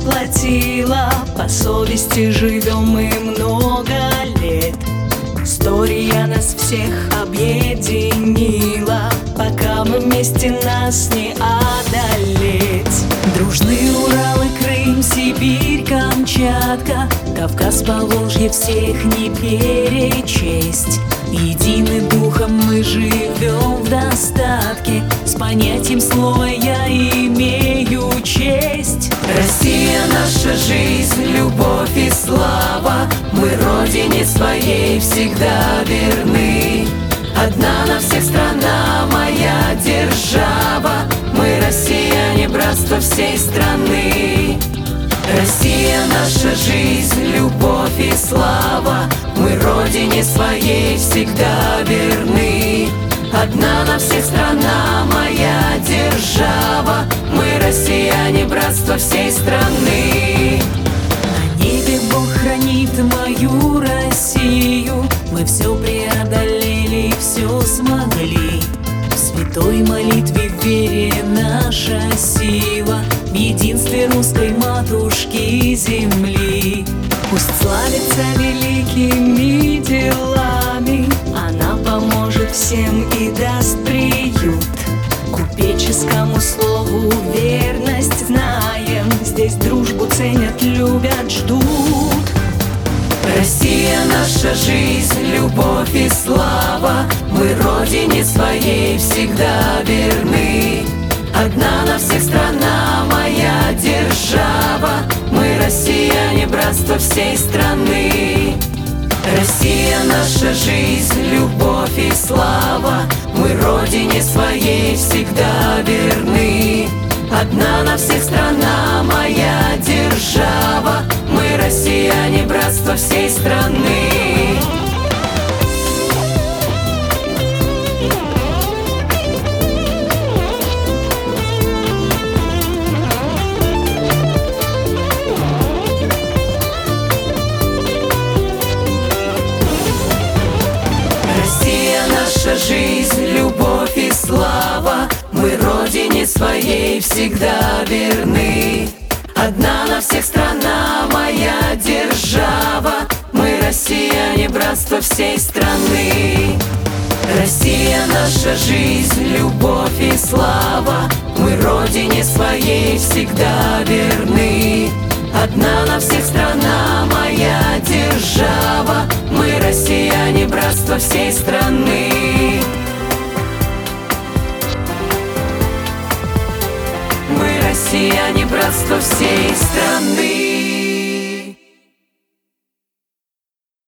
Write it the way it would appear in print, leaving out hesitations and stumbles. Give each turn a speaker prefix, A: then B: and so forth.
A: заплатила, по совести живем мы много лет. История нас всех объединила, пока мы вместе нас не одолеть. Дружны Урал и Крым, Сибирь, Камчатка, Кавказ, Поволжье, всех не перечесть. Едины духом мы живем в достатке, с понятием слова я имею честь. Россия — наша жизнь, любовь и слава, мы родине своей всегда верны. Одна на всех страна, моя держава, мы россияне, братство всей страны. Россия — наша жизнь, любовь и слава, мы родине своей всегда верны. Одна на всех страна, моя держава, мы россияне, братство всей страны. На небе Бог хранит мою Россию, мы все преодолели, все смогли. В святой молитве, в вере наша сила, в единстве русской матушки земли. Пусть славится великими делами, она поможет всем и даст приют. Купеческому слову верность знаем, здесь дружбу ценят, любят, ждут. Россия — наша жизнь, любовь и слава, мы родине своей всегда верны. Одна на всех страна, моя держава, мы россияне, братство всей страны. Россия — наша жизнь, любовь и слава, мы родине своей всегда верны. Одна на всех страна, моя держава, мы россияне, братство всей страны. Наша жизнь, любовь и слава, мы родине своей всегда верны. Одна на всех страна, моя держава, мы россияне, братство всей страны. Россия — наша жизнь, любовь и слава, мы родине своей всегда верны. Одна на всех страна, моя держава, мы россияне, братство всей страны. Мы россияне, братство всей страны.